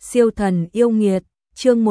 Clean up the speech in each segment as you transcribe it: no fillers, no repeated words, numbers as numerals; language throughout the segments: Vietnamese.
Siêu thần yêu nghiệt, chương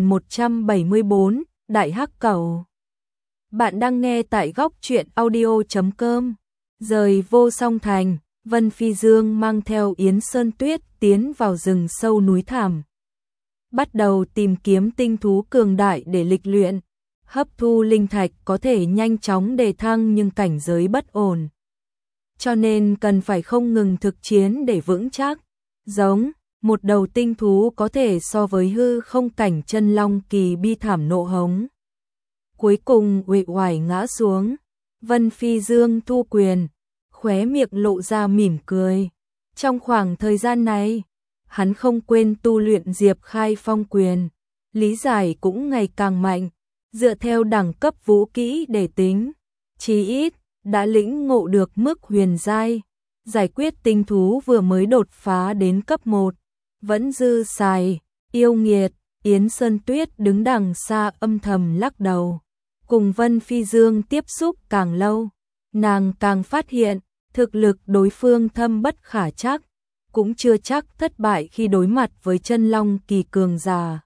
1174, Đại Hắc Cẩu. Bạn đang nghe tại góc truyện audio.com. Rời Vô Song Thành, Vân Phi Dương mang theo Yến Sơn Tuyết tiến vào rừng sâu núi thẳm. Bắt đầu tìm kiếm tinh thú cường đại để lịch luyện. Hấp thu linh thạch có thể nhanh chóng đề thăng nhưng cảnh giới bất ổn. Cho nên cần phải không ngừng thực chiến để vững chắc. Giống một đầu tinh thú có thể so với hư không cảnh chân long kỳ bi thảm nộ hống. Cuối cùng uể oải ngã xuống, Vân Phi Dương thu quyền, khóe miệng lộ ra mỉm cười. Trong khoảng thời gian này, hắn không quên tu luyện Diệp Khai Phong quyền, lý giải cũng ngày càng mạnh, dựa theo đẳng cấp vũ kỹ để tính, chí ít đã lĩnh ngộ được mức huyền giai, giải quyết tinh thú vừa mới đột phá đến cấp 1. Vẫn dư xài, yêu nghiệt, Yến Sơn Tuyết đứng đằng xa âm thầm lắc đầu. Cùng Vân Phi Dương tiếp xúc càng lâu, nàng càng phát hiện, thực lực đối phương thâm bất khả chắc, cũng chưa chắc thất bại khi đối mặt với chân long kỳ cường giả.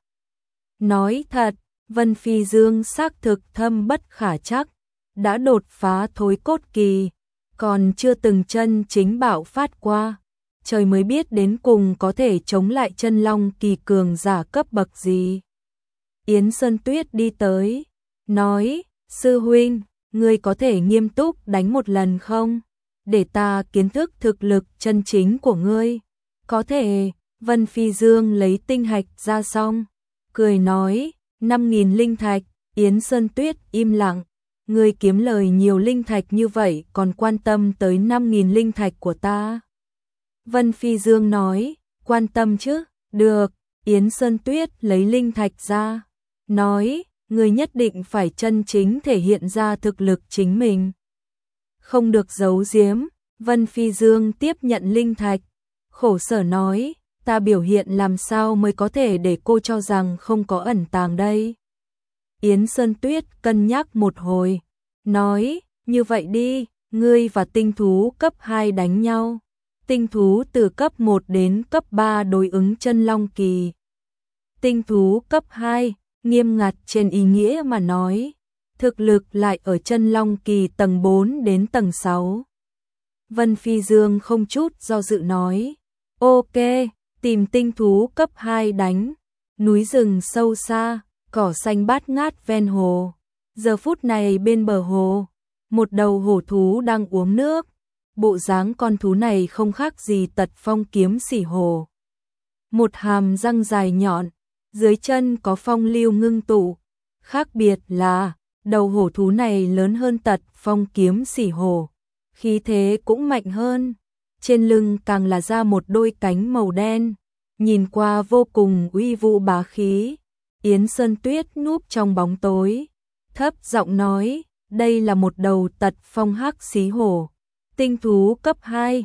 Nói thật, Vân Phi Dương xác thực thâm bất khả chắc, đã đột phá thối cốt kỳ, còn chưa từng chân chính bạo phát qua. Trời mới biết đến cùng có thể chống lại chân long kỳ cường giả cấp bậc gì. Yến Sơn Tuyết đi tới, nói, sư huynh, ngươi có thể nghiêm túc đánh một lần không? Để ta kiến thức thực lực chân chính của ngươi. Có thể, Vân Phi Dương lấy tinh hạch ra xong, cười nói, 5.000 linh thạch. Yến Sơn Tuyết im lặng, ngươi kiếm lời nhiều linh thạch như vậy còn quan tâm tới 5.000 linh thạch của ta. Vân Phi Dương nói, quan tâm chứ, được. Yến Sơn Tuyết lấy linh thạch ra, nói, người nhất định phải chân chính thể hiện ra thực lực chính mình. Không được giấu giếm. Vân Phi Dương tiếp nhận linh thạch, khổ sở nói, ta biểu hiện làm sao mới có thể để cô cho rằng không có ẩn tàng đây. Yến Sơn Tuyết cân nhắc một hồi, nói, như vậy đi, ngươi và tinh thú cấp 2 đánh nhau. Tinh thú từ cấp 1 đến cấp 3 đối ứng chân long kỳ. Tinh thú cấp 2, nghiêm ngặt trên ý nghĩa mà nói, thực lực lại ở chân long kỳ tầng 4 đến tầng 6. Vân Phi Dương không chút do dự nói, ok, tìm tinh thú cấp 2 đánh. Núi rừng sâu xa, cỏ xanh bát ngát ven hồ. Giờ phút này bên bờ hồ, một đầu hổ thú đang uống nước. Bộ dáng con thú này không khác gì Tật Phong kiếm sỉ hổ. Một hàm răng dài nhọn, dưới chân có phong lưu ngưng tụ. Khác biệt là, đầu hổ thú này lớn hơn Tật Phong kiếm sỉ hổ, khí thế cũng mạnh hơn. Trên lưng càng là ra một đôi cánh màu đen, nhìn qua vô cùng uy vũ bá khí. Yến Sơn Tuyết núp trong bóng tối, thấp giọng nói, đây là một đầu Tật Phong hắc xí hổ. Tinh thú cấp 2,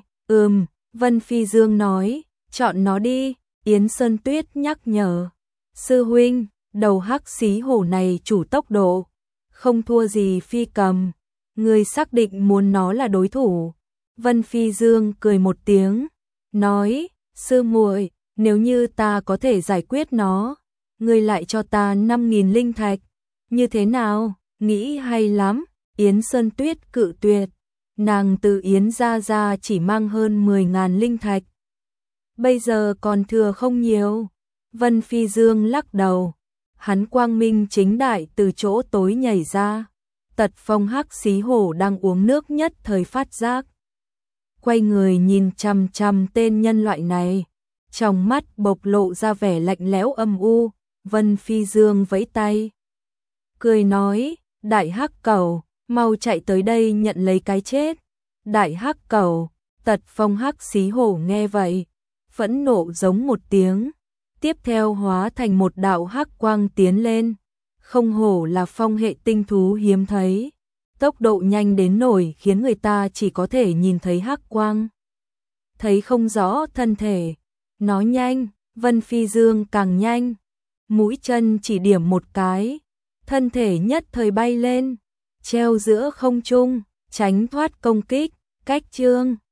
Vân Phi Dương nói, chọn nó đi. Yến Sơn Tuyết nhắc nhở, sư huynh, đầu hắc xí hổ này chủ tốc độ, không thua gì phi cầm, người xác định muốn nó là đối thủ. Vân Phi Dương cười một tiếng, nói, sư muội, nếu như ta có thể giải quyết nó, người lại cho ta 5.000 linh thạch, như thế nào, nghĩ hay lắm. Yến Sơn Tuyết cự tuyệt. Nàng từ Yến ra chỉ mang hơn 10.000 linh thạch. Bây giờ còn thừa không nhiều. Vân Phi Dương lắc đầu. Hắn quang minh chính đại từ chỗ tối nhảy ra. Tật Phong hắc xí hổ đang uống nước nhất thời phát giác. Quay người nhìn chằm chằm tên nhân loại này. Trong mắt bộc lộ ra vẻ lạnh lẽo âm u. Vân Phi Dương vẫy tay, cười nói, Đại Hắc Cẩu, mau chạy tới đây nhận lấy cái chết. Đại Hắc Cẩu. Tật Phong hắc xí hổ nghe vậy, phẫn nộ giống một tiếng, tiếp theo hóa thành một đạo hắc quang tiến lên. Không hổ là phong hệ tinh thú hiếm thấy, tốc độ nhanh đến nỗi khiến người ta chỉ có thể nhìn thấy hắc quang, thấy không rõ thân thể. Nó nhanh, Vân Phi Dương càng nhanh, mũi chân chỉ điểm một cái, thân thể nhất thời bay lên, treo giữa không trung, tránh thoát công kích. Cách chương